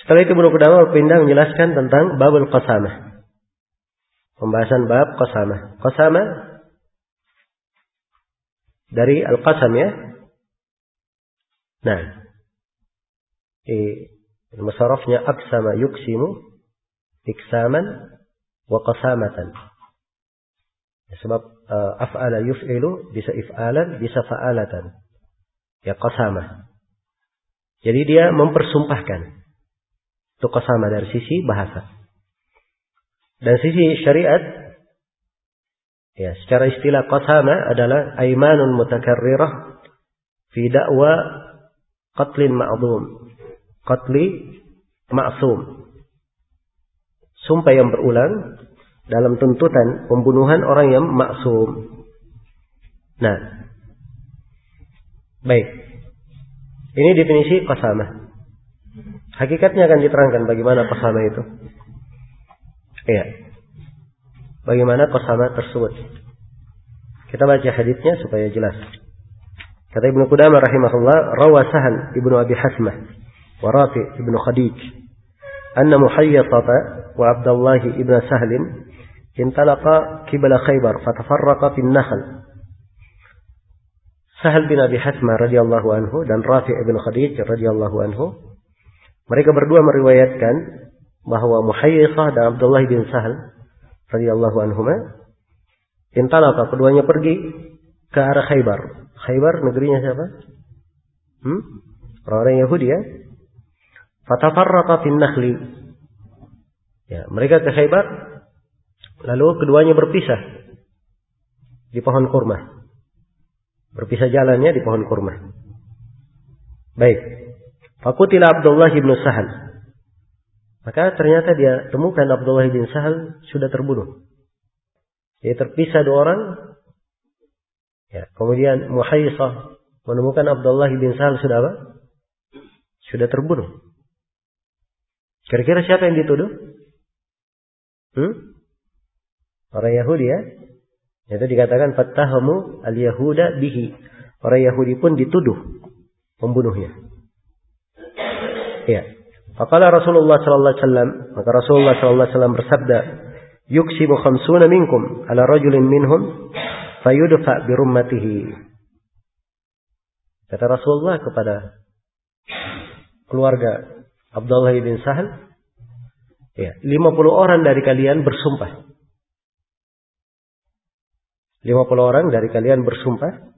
Setelah itu Ibnu Qudamah berpindah menjelaskan tentang babul qasamah. Pembahasan bab qasamah. Qasamah dari al-qasam ya. Nah, musarrafnya aqsama yuqsimu iksaman wa qasamatan. Sebab af'ala yuf'ilu bisa if'alan, bisa fa'alatan. Ya qasamah. Jadi dia mempersumpahkan. Itu qasamah dari sisi bahasa. Dan sisi syariat, ya, secara istilah qasamah adalah aimanun mutakarrirah fi da'wa qatlin ma'dhum, qatli ma'sum. Sumpah yang berulang dalam tuntutan pembunuhan orang yang maksum. Nah, baik. Ini definisi qasamah. Hakikatnya akan diterangkan bagaimana qasamah itu. Iya. Bagaimana qasamah tersebut. Kita baca hadisnya supaya jelas. Kata Ibnu Qudamah rahimahullah, rawa Sahal Ibnu Abi Hasmah wa Rafi Ibnu Khadij anna Muhayyisata wa Abdullah ibn Sahl intalaqa qibla Khaybar fatafarraqa fi an-nakhl. Sahal bin Abi Hasmah radhiyallahu anhu dan Rafi ibn Khadij radhiyallahu anhu, mereka berdua meriwayatkan bahwa Muhayyisah dan Abdullah bin Sahal radhiyallahu anhuma intalaqa, keduanya pergi ke arah Khaybar. Khaybar negerinya siapa? Orang-orang Yahudi ya. Fatafarraqa fin nakhli. Ya, mereka ke Khaybar lalu keduanya berpisah di pohon kurma. Berpisah jalannya di pohon kurma. Baik. Faqutila Abdullah bin Sahal. Maka ternyata dia temukan Abdullah bin Sahal sudah terbunuh. Dia terpisah dua orang. Ya, kemudian Muhayyisah menemukan Abdullah bin Sahal sudah apa? Sudah terbunuh. Kira-kira siapa yang dituduh? Orang Yahudi ya. Itu dikatakan fattahamu al-yahuda bihi. Orang Yahudi pun dituduh membunuhnya. Ya. Faqala Rasulullah sallallahu alaihi wasallam, maka Rasulullah sallallahu alaihi wasallam bersabda, "Yuksibu 50 minkum ala rajulin minhum fayudfa bi rummatihi." Kata Rasulullah kepada keluarga Abdullah bin Sahal, ya, 50 orang dari kalian bersumpah. 50 orang dari kalian bersumpah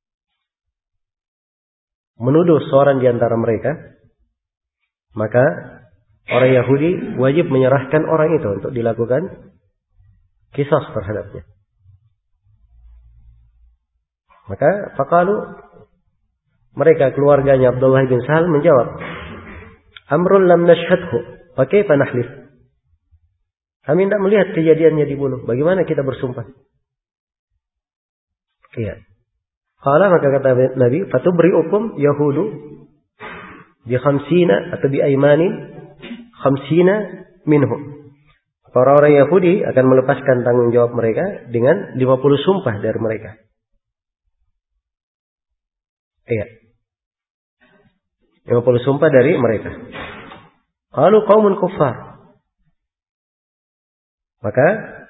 menuduh seorang di antara mereka, maka orang Yahudi wajib menyerahkan orang itu untuk dilakukan qisas terhadapnya. Maka faqalu, mereka keluarganya Abdullah bin Sahal menjawab, amrun lam nashhadhu wa kaifa nahlif. Kami tidak melihat kejadiannya dibunuh, bagaimana kita bersumpah? Iya. Qala, maka kata Nabi, fatubri'ukum yahudu bi 50 atau bi aymanin 50 minhum. Orang-orang Yahudi akan melepaskan tanggung jawab mereka dengan 50 sumpah dari mereka. Iya. 50 sumpah dari mereka. Qalu qaumun kuffar. Maka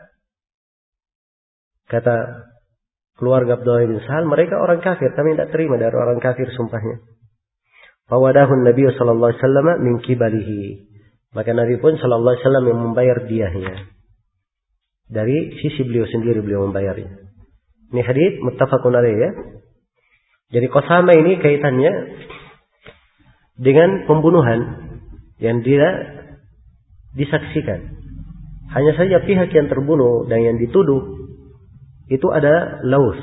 kata keluarga Abdullah bin Sahal, mereka orang kafir, kami tidak terima dari orang kafir sumpahnya. Fawadahun Nabi sallallahu alaihi wasallam min kibalihi. Maka Nabi pun sallallahu alaihi wasallam yang membayar diyahnya. Dari sisi beliau sendiri beliau membayarnya. Ini hadits muttafaqun alaih ya. Jadi qasamah ini kaitannya dengan pembunuhan yang tidak disaksikan. Hanya saja pihak yang terbunuh dan yang dituduh itu ada laus,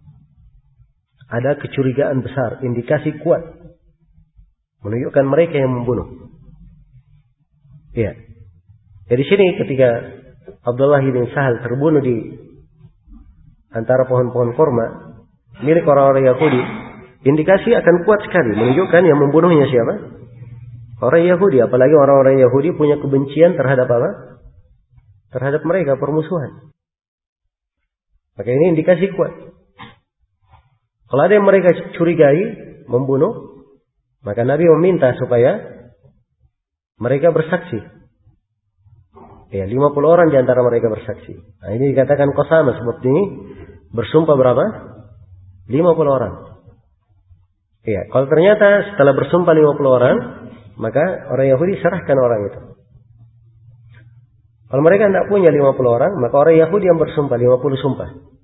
ada kecurigaan besar, indikasi kuat menunjukkan mereka yang membunuh. Ya. Jadi sini ketika Abdullah bin Sahal terbunuh di antara pohon-pohon kurma milik orang-orang Yahudi, indikasi akan kuat sekali menunjukkan yang membunuhnya siapa? Orang Yahudi. Apalagi orang-orang Yahudi punya kebencian terhadap apa? Terhadap mereka, permusuhan. Maka ini indikasi kuat. Kalau ada yang mereka curigai membunuh, maka Nabi meminta supaya mereka bersaksi. Ya, 50 orang di antara mereka bersaksi. Nah, ini dikatakan qasamah sebab ini bersumpah berapa? 50 orang. Ya, kalau ternyata setelah bersumpah 50 orang, maka orang Yahudi serahkan orang itu. Kalau mereka tidak punya 50 orang, maka orang Yahudi yang bersumpah 50 sumpah.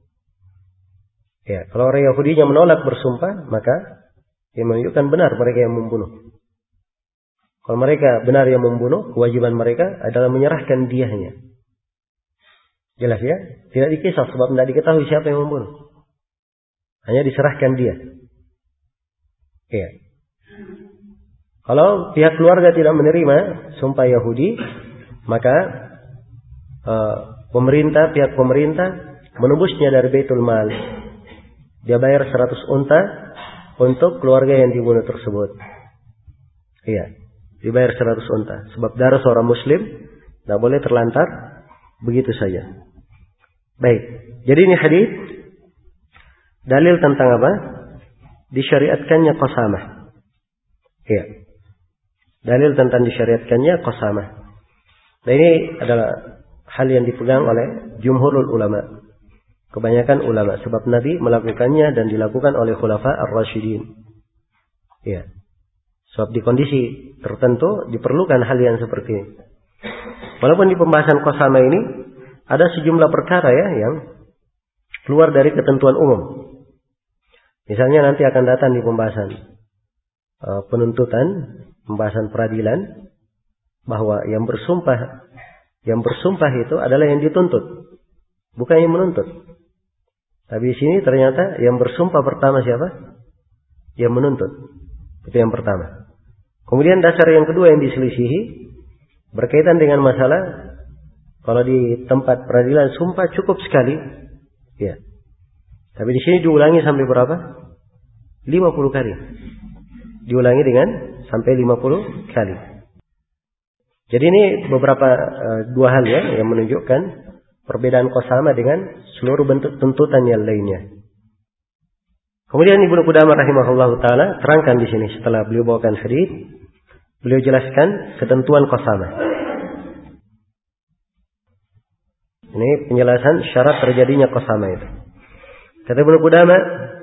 Ya, kalau orang Yahudi yang menolak bersumpah, maka yang menunjukkan benar mereka yang membunuh. Kalau mereka benar yang membunuh, kewajiban mereka adalah menyerahkan diyahnya. Jelas ya? Tidak dikisah sebab tidak diketahui siapa yang membunuh. Hanya diserahkan dia. Ya. Kalau pihak keluarga tidak menerima sumpah Yahudi, maka pihak pemerintah menebusnya dari Baitul Mal. Dia bayar 100 unta untuk keluarga yang dibunuh tersebut. Iya. Dibayar 100 unta. Sebab darah seorang muslim tidak boleh terlantar begitu saja. Baik. Jadi ini hadis dalil tentang apa? Disyariatkannya qasamah. Iya. Dalil tentang disyariatkannya qasamah. Nah, ini adalah hal yang dipegang oleh jumhurul ulama. Kebanyakan ulama. Sebab Nabi melakukannya dan dilakukan oleh khulafa ar-rasyidin. Iya. Sebab di kondisi tertentu diperlukan hal yang seperti ini. Walaupun di pembahasan qasamah ini ada sejumlah perkara ya yang keluar dari ketentuan umum. Misalnya nanti akan datang di pembahasan penuntutan, pembahasan peradilan, bahwa yang bersumpah itu adalah yang dituntut, bukan yang menuntut. Tapi di sini ternyata yang bersumpah pertama siapa? Yang menuntut. Itu yang pertama. Kemudian dasar yang kedua yang diselisihi berkaitan dengan masalah kalau di tempat peradilan sumpah cukup sekali, ya. Tapi di sini diulangi sampai berapa? 50 kali. Diulangi dengan sampai 50 kali. Jadi ini beberapa dua hal ya yang menunjukkan perbedaan qasamah dengan seluruh bentuk tuntutan yang lainnya. Kemudian Ibnu Qudamah rahimahullahu taala terangkan di sini setelah beliau bawakan hadis, beliau jelaskan ketentuan qasamah. Ini penjelasan syarat terjadinya qasamah itu. Kata Ibnu Qudamah,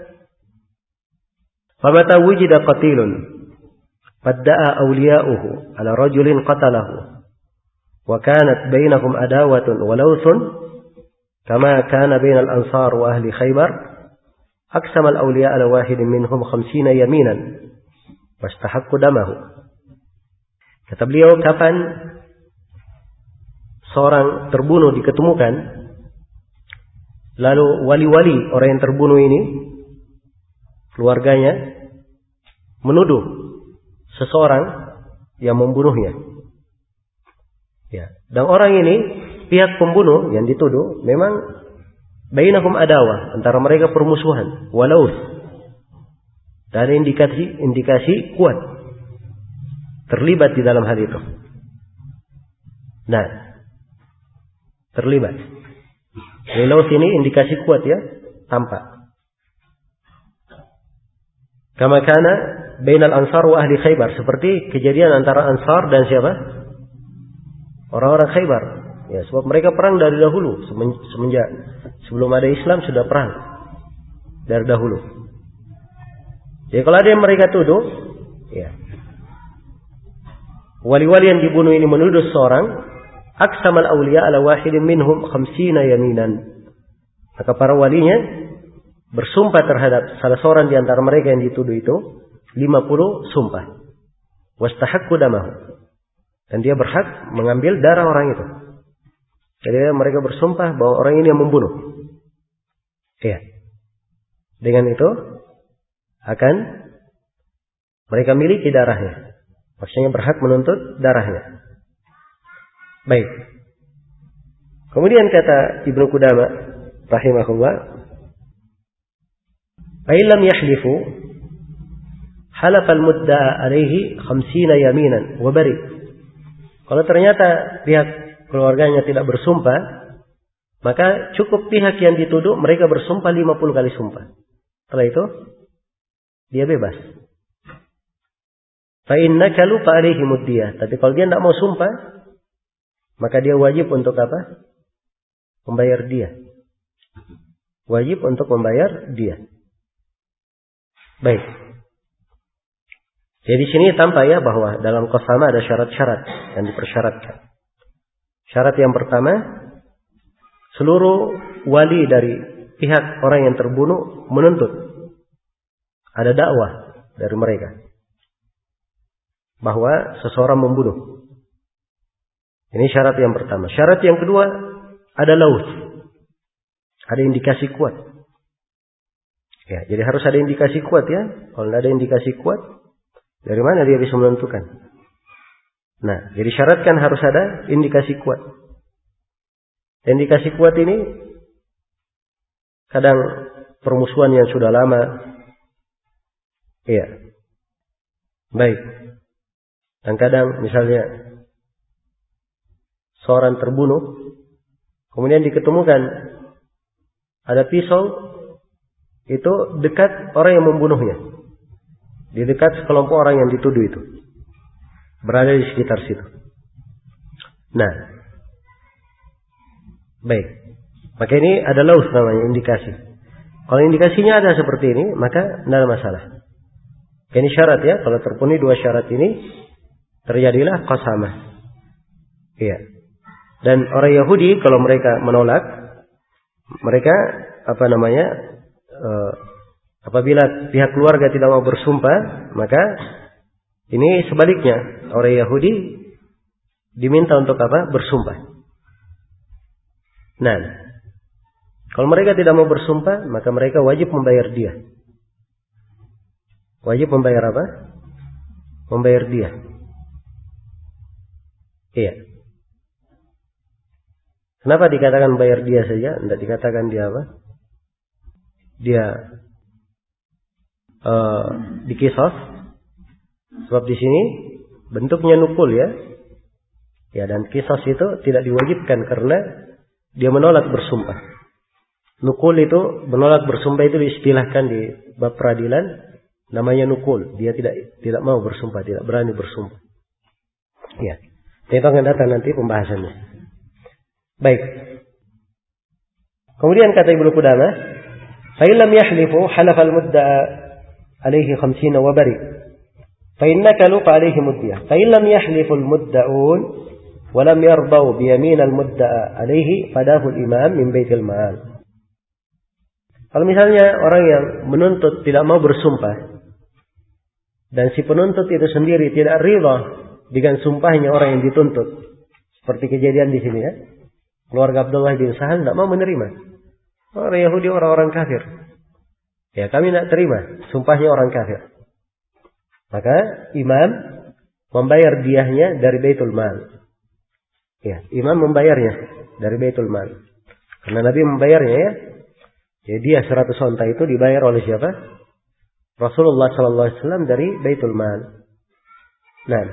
"Famata wujida qatilun fadda'a awliya'uhu ala rajulin qatalahu wa kanat bainahum adawatun wa lawthun kama kana bainal ansar wa ahli Khaybar." أقسم الأولياء على واحد منهم 50 يمينا واستحقوا دمه. Kata beliau, kapan seorang terbunuh diketemukan, lalu wali-wali orang yang terbunuh ini, keluarganya, menuduh seseorang yang membunuhnya. Ya. Dan orang ini, pihak pembunuh yang dituduh, memang bainahum adawah, antara mereka permusuhan, walau ada indikasi kuat terlibat di dalam hal itu. Nah, terlibat. Walau ini indikasi kuat ya, tampak. Kama kana bainal ansar wa ahli Khaybar, seperti kejadian antara Ansar dan siapa? Orang-orang Khaybar. Ya, sebab mereka perang dari dahulu, semenjak sebelum ada Islam sudah perang dari dahulu. Jadi kalau ada yang mereka tuduh, ya, wali-wali yang dibunuh ini menuduh seorang, aksamal awliya ala wahidin minhum 50 yaminan. Maka para walinya bersumpah terhadap salah seorang di antara mereka yang dituduh itu 50 sumpah. Wastahaqqu damahu. Dan dia berhak mengambil darah orang itu. Jadi mereka bersumpah bahwa orang ini yang membunuh. Ya. Dengan itu akan mereka miliki darahnya. Maksudnya berhak menuntut darahnya. Baik. Kemudian kata Ibnu Qudamah rahimahullah, "Fa'ilam yahlifu halafal mudda'a alaihi 50 yaminan wa bari." Kalau ternyata pihak keluarganya tidak bersumpah, maka cukup pihak yang dituduh mereka bersumpah 50 kali sumpah. Setelah itu dia bebas. Fa innaka lu fa alaihi muddiyah. Tapi kalau dia tidak mau sumpah, maka dia wajib untuk apa? Membayar dia. Wajib untuk membayar dia. Baik. Jadi di sini tampak ya bahwa dalam qasamah ada syarat-syarat yang dipersyaratkan. Syarat yang pertama, seluruh wali dari pihak orang yang terbunuh menuntut. Ada dakwah dari mereka bahwa seseorang membunuh. Ini syarat yang pertama. Syarat yang kedua, ada laut. Ada indikasi kuat. Ya, jadi harus ada indikasi kuat ya. Kalau tidak ada indikasi kuat, dari mana dia bisa menentukan? Nah, jadi syaratkan harus ada indikasi kuat. Indikasi kuat ini kadang permusuhan yang sudah lama. Iya. Baik. Dan kadang misalnya seorang terbunuh, kemudian diketemukan ada pisau itu dekat orang yang membunuhnya. Di dekat sekelompok orang yang dituduh itu. Berada di sekitar situ. Nah. Baik. Maka ini adalah namanya indikasi. Kalau indikasinya ada seperti ini, maka tidak ada masalah. Ini syarat ya. Kalau terpenuhi dua syarat ini, terjadilah qasamah. Iya. Dan orang Yahudi kalau mereka menolak, mereka apabila pihak keluarga tidak mau bersumpah, maka ini sebaliknya, orang Yahudi diminta untuk apa? Bersumpah. Nah, kalau mereka tidak mau bersumpah, maka mereka wajib membayar dia. Wajib membayar apa? Membayar dia. Iya. Kenapa dikatakan bayar dia saja? Tidak dikatakan dia apa? Dia dikisos. Sebab di sini bentuknya nukul ya. Ya, dan kisos itu tidak diwajibkan karena dia menolak bersumpah. Nukul itu menolak bersumpah itu diistilahkan di bab peradilan namanya nukul. Dia tidak mau bersumpah, tidak berani bersumpah. Ya. Itu akan datang nanti pembahasannya. Baik. Kemudian kata Ibnu Qudamah, "Fa in lam yahlifu halaf al-mudda'a alayhi 50 wa bari. Fa innaka lu fa alayhi muddiyah. Fa in lam yahlifu al-mudda'un wa lam yardau bi yamin al-mudda'a alayhi fadahu al-imam min baitil mal." Kalau misalnya orang yang menuntut tidak mau bersumpah dan si penuntut itu sendiri tidak rida dengan sumpahnya orang yang dituntut, seperti kejadian di sini ya. Keluarga Abdullah bin Sahal tidak mau menerima. Orang Yahudi orang-orang kafir. Ya, kami tidak terima sumpahnya orang kafir. Maka imam membayar diahnya dari Baitul Mal. Ya, imam membayarnya dari Baitul Mal. Karena Nabi membayarnya ya. Jadi dia 100 onta itu dibayar oleh siapa? Rasulullah sallallahu alaihi wasallam dari Baitul Mal. Nah,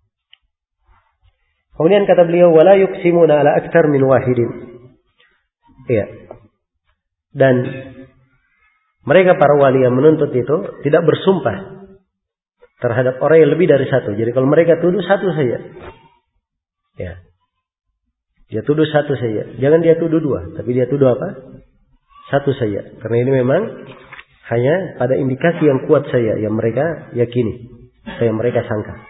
kemudian kata beliau, wala yuqsimuna ala aktsar min wahidin. Iya. Dan mereka para wali yang menuntut itu tidak bersumpah terhadap orang yang lebih dari satu. Jadi kalau mereka tuduh satu saja. Ya. Dia tuduh satu saja. Jangan dia tuduh dua, tapi dia tuduh apa? Satu saja. Karena ini memang hanya pada indikasi yang kuat saja yang mereka yakini, yang mereka sangka.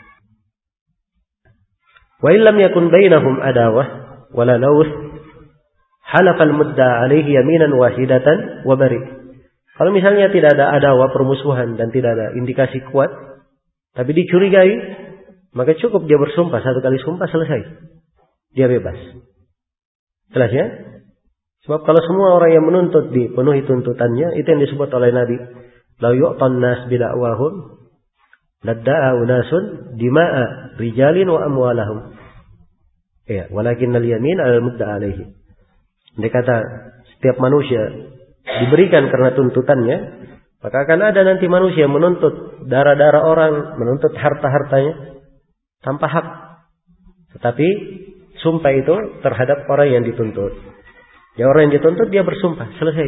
Wa illam yakun bainahum adawah wala lawth halafa al-mudda alaihi yaminan wahidatan wa bari. Kalau misalnya tidak ada adawah, permusuhan dan tidak ada indikasi kuat, tapi dicurigai, maka cukup dia bersumpah, satu kali sumpah selesai. Dia bebas. Jelas ya? Sebab kalau semua orang yang menuntut dipenuhi tuntutannya, itu yang disebut oleh Nabi, la yu'tan nas bida'wahum ladda'a unasun dima'a rijalin wa amwalahum. Ya, walakinnal yamin 'alal mudda'a alaihi. Dia kata setiap manusia diberikan karena tuntutannya, maka akan ada nanti manusia menuntut darah-darah orang, menuntut harta-hartanya tanpa hak. Tetapi sumpah itu terhadap orang yang dituntut. Ya, orang yang dituntut dia bersumpah, selesai.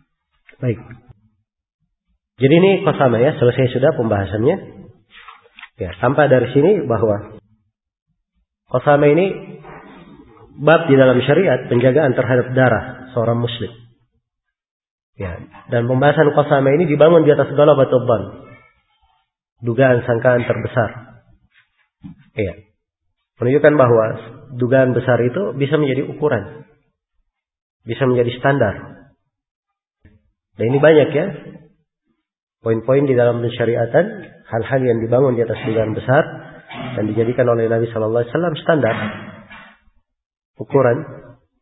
Baik. Jadi ini qasamah ya, selesai sudah pembahasannya. Ya, sampai dari sini bahwa qasama ini bab di dalam syariat penjagaan terhadap darah seorang muslim. Ya, dan pembahasan qasama ini dibangun di atas ghalabatul dzan. Dugaan sangkaan terbesar. Ya. Menunjukkan bahwa dugaan besar itu bisa menjadi ukuran. Bisa menjadi standar. Dan ini banyak ya. Poin-poin di dalam pensyariatan, hal-hal yang dibangun di atas dugaan besar dan dijadikan oleh Nabi sallallahu alaihi wasallam standar ukuran.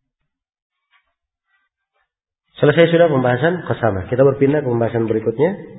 Selesai sudah pembahasan qasama. Kita berpindah ke pembahasan berikutnya.